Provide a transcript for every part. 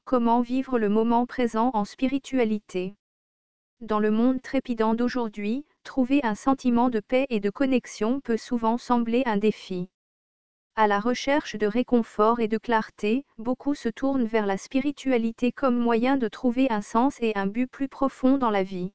Comment vivre le moment présent en spiritualité? Dans le monde trépidant d'aujourd'hui, trouver un sentiment de paix et de connexion peut souvent sembler un défi. À la recherche de réconfort et de clarté, beaucoup se tournent vers la spiritualité comme moyen de trouver un sens et un but plus profond dans la vie.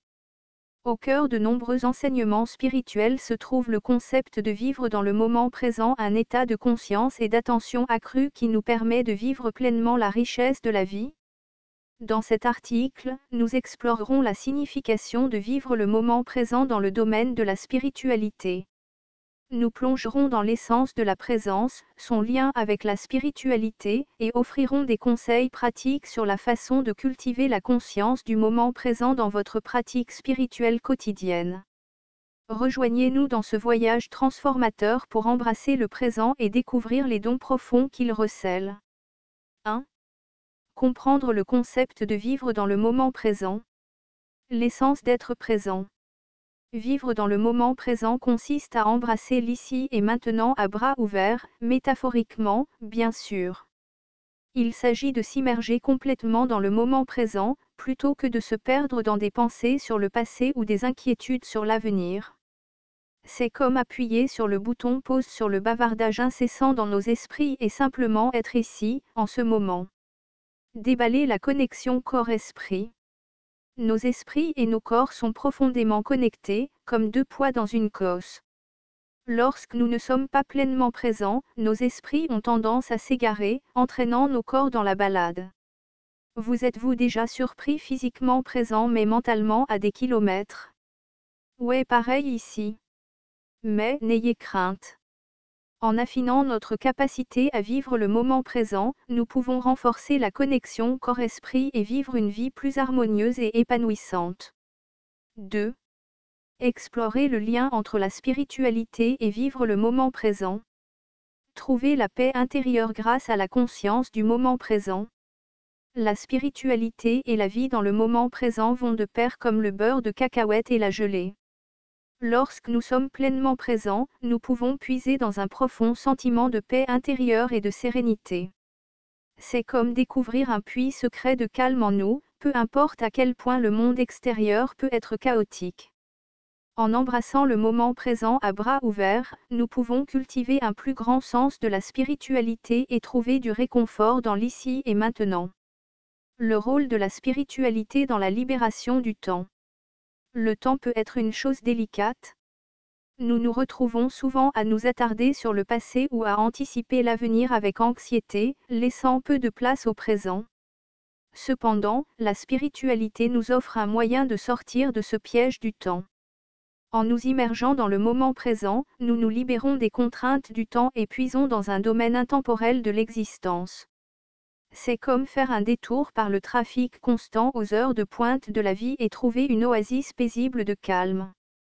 Au cœur de nombreux enseignements spirituels se trouve le concept de vivre dans le moment présent, un état de conscience et d'attention accrue qui nous permet de vivre pleinement la richesse de la vie. Dans cet article, nous explorerons la signification de vivre le moment présent dans le domaine de la spiritualité. Nous plongerons dans l'essence de la présence, son lien avec la spiritualité, et offrirons des conseils pratiques sur la façon de cultiver la conscience du moment présent dans votre pratique spirituelle quotidienne. Rejoignez-nous dans ce voyage transformateur pour embrasser le présent et découvrir les dons profonds qu'il recèle. 1. Comprendre le concept de vivre dans le moment présent. L'essence d'être présent. Vivre dans le moment présent consiste à embrasser l'ici et maintenant à bras ouverts, métaphoriquement, bien sûr. Il s'agit de s'immerger complètement dans le moment présent, plutôt que de se perdre dans des pensées sur le passé ou des inquiétudes sur l'avenir. C'est comme appuyer sur le bouton pause sur le bavardage incessant dans nos esprits et simplement être ici, en ce moment. Déballer la connexion corps-esprit. Nos esprits et nos corps sont profondément connectés, comme deux poids dans une cosse. Lorsque nous ne sommes pas pleinement présents, nos esprits ont tendance à s'égarer, entraînant nos corps dans la balade. Vous êtes-vous déjà surpris physiquement présent mais mentalement à des kilomètres? Ouais, pareil ici. Mais n'ayez crainte. En affinant notre capacité à vivre le moment présent, nous pouvons renforcer la connexion corps-esprit et vivre une vie plus harmonieuse et épanouissante. 2. Explorer le lien entre la spiritualité et vivre le moment présent. Trouver la paix intérieure grâce à la conscience du moment présent. La spiritualité et la vie dans le moment présent vont de pair comme le beurre de cacahuète et la gelée. Lorsque nous sommes pleinement présents, nous pouvons puiser dans un profond sentiment de paix intérieure et de sérénité. C'est comme découvrir un puits secret de calme en nous, peu importe à quel point le monde extérieur peut être chaotique. En embrassant le moment présent à bras ouverts, nous pouvons cultiver un plus grand sens de la spiritualité et trouver du réconfort dans l'ici et maintenant. Le rôle de la spiritualité dans la libération du temps. Le temps peut être une chose délicate. Nous nous retrouvons souvent à nous attarder sur le passé ou à anticiper l'avenir avec anxiété, laissant peu de place au présent. Cependant, la spiritualité nous offre un moyen de sortir de ce piège du temps. En nous immergeant dans le moment présent, nous nous libérons des contraintes du temps et puisons dans un domaine intemporel de l'existence. C'est comme faire un détour par le trafic constant aux heures de pointe de la vie et trouver une oasis paisible de calme.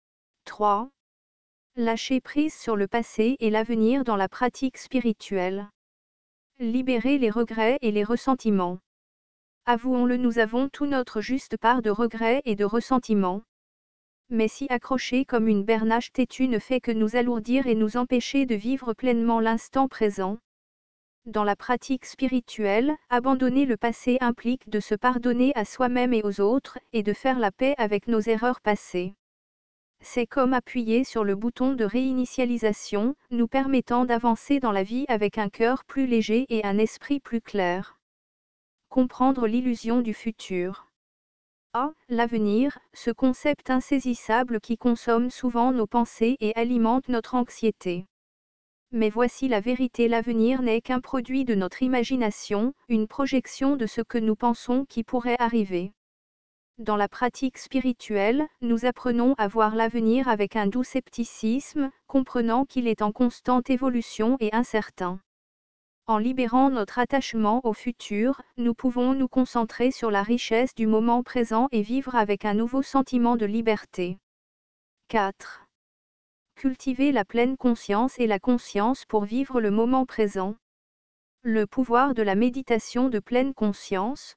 3. Lâcher prise sur le passé et l'avenir dans la pratique spirituelle. Libérer les regrets et les ressentiments. Avouons-le, nous avons tout notre juste part de regrets et de ressentiments. Mais s'y accrocher comme une bernache têtue ne fait que nous alourdir et nous empêcher de vivre pleinement l'instant présent. Dans la pratique spirituelle, abandonner le passé implique de se pardonner à soi-même et aux autres, et de faire la paix avec nos erreurs passées. C'est comme appuyer sur le bouton de réinitialisation, nous permettant d'avancer dans la vie avec un cœur plus léger et un esprit plus clair. Comprendre l'illusion du futur. L'avenir, ce concept insaisissable qui consomme souvent nos pensées et alimente notre anxiété. Mais voici la vérité, l'avenir n'est qu'un produit de notre imagination, une projection de ce que nous pensons qui pourrait arriver. Dans la pratique spirituelle, nous apprenons à voir l'avenir avec un doux scepticisme, comprenant qu'il est en constante évolution et incertain. En libérant notre attachement au futur, nous pouvons nous concentrer sur la richesse du moment présent et vivre avec un nouveau sentiment de liberté. 4. Cultiver la pleine conscience et la conscience pour vivre le moment présent. Le pouvoir de la méditation de pleine conscience.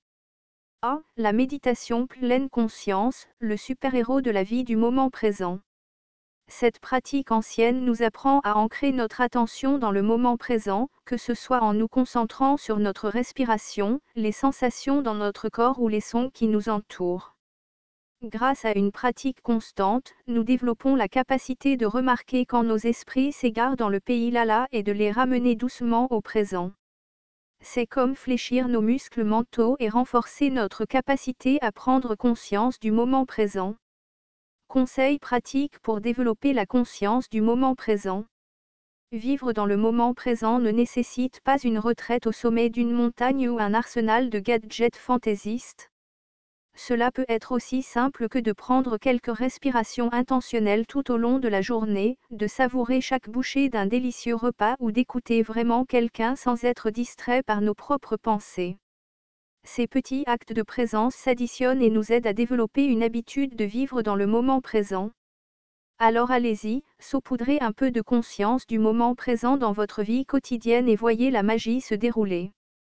La méditation pleine conscience, le super-héros de la vie du moment présent. Cette pratique ancienne nous apprend à ancrer notre attention dans le moment présent, que ce soit en nous concentrant sur notre respiration, les sensations dans notre corps ou les sons qui nous entourent. Grâce à une pratique constante, nous développons la capacité de remarquer quand nos esprits s'égarent dans le pays là-là et de les ramener doucement au présent. C'est comme fléchir nos muscles mentaux et renforcer notre capacité à prendre conscience du moment présent. Conseils pratiques pour développer la conscience du moment présent. Vivre dans le moment présent ne nécessite pas une retraite au sommet d'une montagne ou un arsenal de gadgets fantaisistes. Cela peut être aussi simple que de prendre quelques respirations intentionnelles tout au long de la journée, de savourer chaque bouchée d'un délicieux repas ou d'écouter vraiment quelqu'un sans être distrait par nos propres pensées. Ces petits actes de présence s'additionnent et nous aident à développer une habitude de vivre dans le moment présent. Alors allez-y, saupoudrez un peu de conscience du moment présent dans votre vie quotidienne et voyez la magie se dérouler.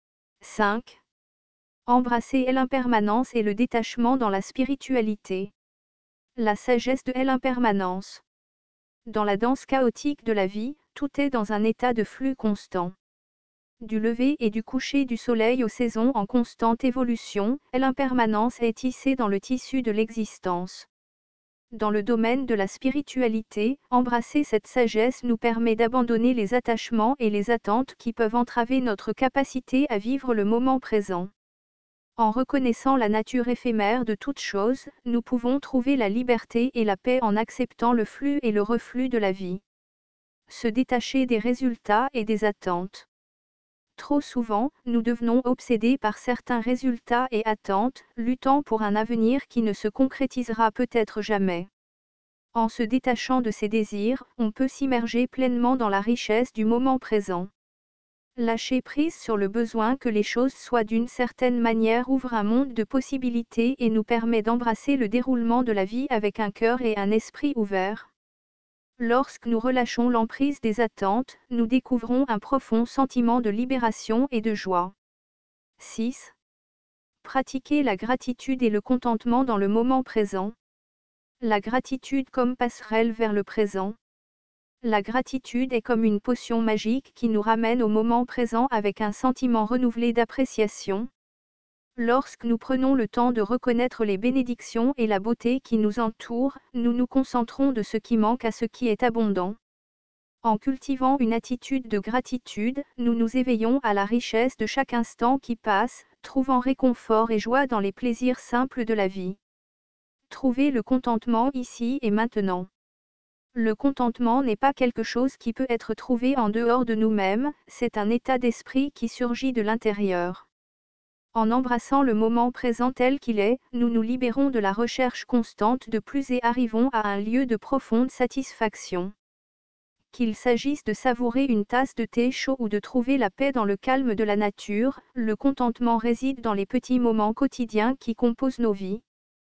5. Embrasser l'impermanence et le détachement dans la spiritualité. La sagesse de l'impermanence. Dans la danse chaotique de la vie, tout est dans un état de flux constant. Du lever et du coucher du soleil aux saisons en constante évolution, l'impermanence est tissée dans le tissu de l'existence. Dans le domaine de la spiritualité, embrasser cette sagesse nous permet d'abandonner les attachements et les attentes qui peuvent entraver notre capacité à vivre le moment présent. En reconnaissant la nature éphémère de toute chose, nous pouvons trouver la liberté et la paix en acceptant le flux et le reflux de la vie. Se détacher des résultats et des attentes. Trop souvent, nous devenons obsédés par certains résultats et attentes, luttant pour un avenir qui ne se concrétisera peut-être jamais. En se détachant de ces désirs, on peut s'immerger pleinement dans la richesse du moment présent. Lâcher prise sur le besoin que les choses soient d'une certaine manière ouvre un monde de possibilités et nous permet d'embrasser le déroulement de la vie avec un cœur et un esprit ouverts. Lorsque nous relâchons l'emprise des attentes, nous découvrons un profond sentiment de libération et de joie. 6. Pratiquer la gratitude et le contentement dans le moment présent. La gratitude comme passerelle vers le présent. La gratitude est comme une potion magique qui nous ramène au moment présent avec un sentiment renouvelé d'appréciation. Lorsque nous prenons le temps de reconnaître les bénédictions et la beauté qui nous entourent, nous nous concentrons de ce qui manque à ce qui est abondant. En cultivant une attitude de gratitude, nous nous éveillons à la richesse de chaque instant qui passe, trouvant réconfort et joie dans les plaisirs simples de la vie. Trouvez le contentement ici et maintenant. Le contentement n'est pas quelque chose qui peut être trouvé en dehors de nous-mêmes, c'est un état d'esprit qui surgit de l'intérieur. En embrassant le moment présent tel qu'il est, nous nous libérons de la recherche constante de plus et arrivons à un lieu de profonde satisfaction. Qu'il s'agisse de savourer une tasse de thé chaud ou de trouver la paix dans le calme de la nature, le contentement réside dans les petits moments quotidiens qui composent nos vies.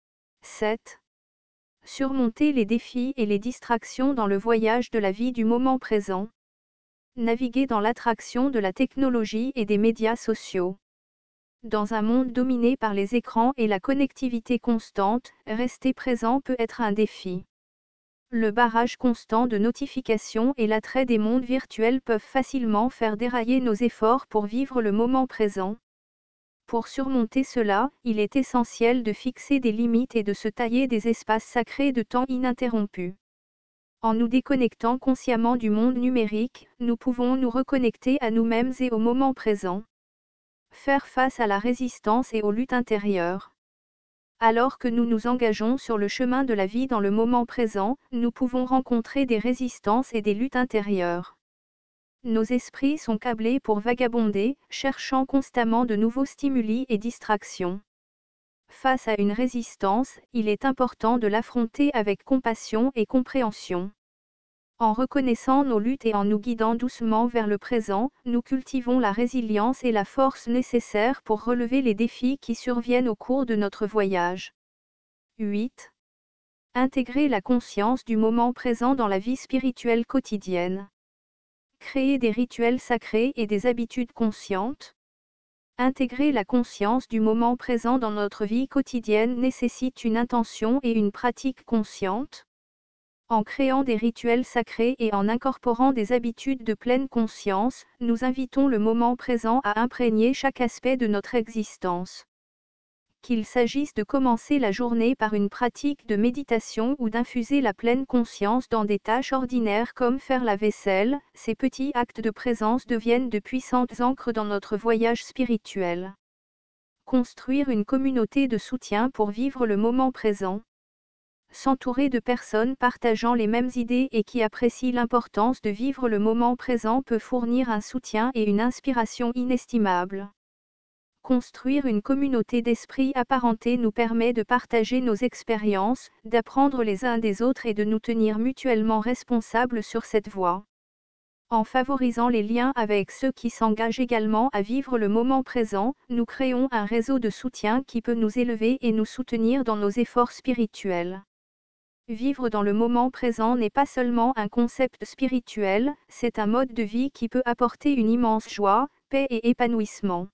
7. Surmonter les défis et les distractions dans le voyage de la vie du moment présent. Naviguer dans l'attraction de la technologie et des médias sociaux. Dans un monde dominé par les écrans et la connectivité constante, rester présent peut être un défi. Le barrage constant de notifications et l'attrait des mondes virtuels peuvent facilement faire dérailler nos efforts pour vivre le moment présent. Pour surmonter cela, il est essentiel de fixer des limites et de se tailler des espaces sacrés de temps ininterrompus. En nous déconnectant consciemment du monde numérique, nous pouvons nous reconnecter à nous-mêmes et au moment présent. Faire face à la résistance et aux luttes intérieures. Alors que nous nous engageons sur le chemin de la vie dans le moment présent, nous pouvons rencontrer des résistances et des luttes intérieures. Nos esprits sont câblés pour vagabonder, cherchant constamment de nouveaux stimuli et distractions. Face à une résistance, il est important de l'affronter avec compassion et compréhension. En reconnaissant nos luttes et en nous guidant doucement vers le présent, nous cultivons la résilience et la force nécessaires pour relever les défis qui surviennent au cours de notre voyage. 8. Intégrer la conscience du moment présent dans la vie spirituelle quotidienne. Créer des rituels sacrés et des habitudes conscientes. Intégrer la conscience du moment présent dans notre vie quotidienne nécessite une intention et une pratique consciente. En créant des rituels sacrés et en incorporant des habitudes de pleine conscience, nous invitons le moment présent à imprégner chaque aspect de notre existence. Qu'il s'agisse de commencer la journée par une pratique de méditation ou d'infuser la pleine conscience dans des tâches ordinaires comme faire la vaisselle, ces petits actes de présence deviennent de puissantes ancres dans notre voyage spirituel. Construire une communauté de soutien pour vivre le moment présent. S'entourer de personnes partageant les mêmes idées et qui apprécient l'importance de vivre le moment présent peut fournir un soutien et une inspiration inestimables. Construire une communauté d'esprit apparentés nous permet de partager nos expériences, d'apprendre les uns des autres et de nous tenir mutuellement responsables sur cette voie. En favorisant les liens avec ceux qui s'engagent également à vivre le moment présent, nous créons un réseau de soutien qui peut nous élever et nous soutenir dans nos efforts spirituels. Vivre dans le moment présent n'est pas seulement un concept spirituel, c'est un mode de vie qui peut apporter une immense joie, paix et épanouissement.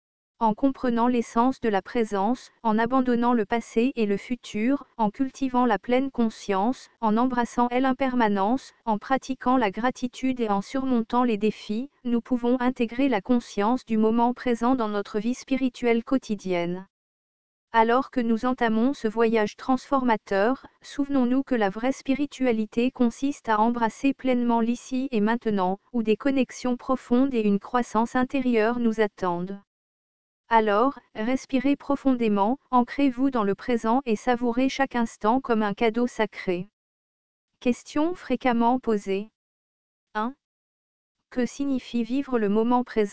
En comprenant l'essence de la présence, en abandonnant le passé et le futur, en cultivant la pleine conscience, en embrassant l'impermanence, en pratiquant la gratitude et en surmontant les défis, nous pouvons intégrer la conscience du moment présent dans notre vie spirituelle quotidienne. Alors que nous entamons ce voyage transformateur, souvenons-nous que la vraie spiritualité consiste à embrasser pleinement l'ici et maintenant, où des connexions profondes et une croissance intérieure nous attendent. Alors, respirez profondément, ancrez-vous dans le présent et savourez chaque instant comme un cadeau sacré. Questions fréquemment posées. 1. Que signifie vivre le moment présent ?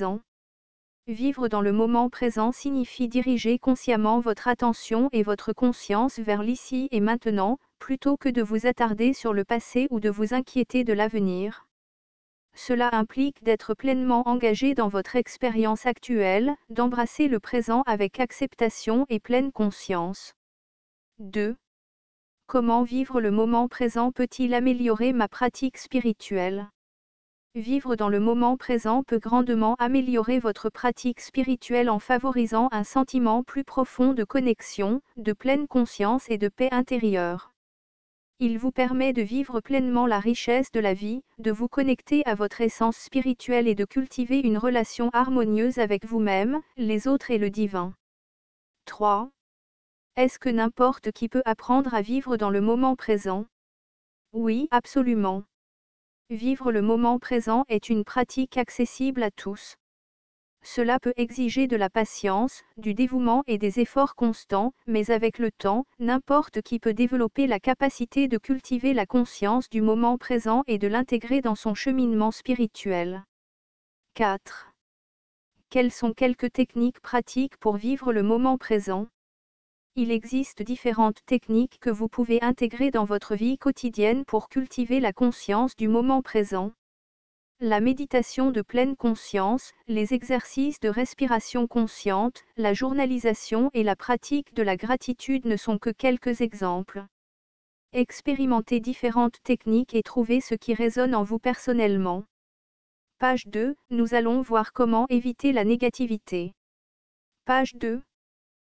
Vivre dans le moment présent signifie diriger consciemment votre attention et votre conscience vers l'ici et maintenant, plutôt que de vous attarder sur le passé ou de vous inquiéter de l'avenir. Cela implique d'être pleinement engagé dans votre expérience actuelle, d'embrasser le présent avec acceptation et pleine conscience. 2. Comment vivre le moment présent peut-il améliorer ma pratique spirituelle ? Vivre dans le moment présent peut grandement améliorer votre pratique spirituelle en favorisant un sentiment plus profond de connexion, de pleine conscience et de paix intérieure. Il vous permet de vivre pleinement la richesse de la vie, de vous connecter à votre essence spirituelle et de cultiver une relation harmonieuse avec vous-même, les autres et le divin. 3. Est-ce que n'importe qui peut apprendre à vivre dans le moment présent ? Oui, absolument. Vivre le moment présent est une pratique accessible à tous. Cela peut exiger de la patience, du dévouement et des efforts constants, mais avec le temps, n'importe qui peut développer la capacité de cultiver la conscience du moment présent et de l'intégrer dans son cheminement spirituel. 4. Quelles sont quelques techniques pratiques pour vivre le moment présent ? Il existe différentes techniques que vous pouvez intégrer dans votre vie quotidienne pour cultiver la conscience du moment présent. La méditation de pleine conscience, les exercices de respiration consciente, la journalisation et la pratique de la gratitude ne sont que quelques exemples. Expérimentez différentes techniques et trouvez ce qui résonne en vous personnellement. Page 2, nous allons voir comment éviter la négativité. Page 2.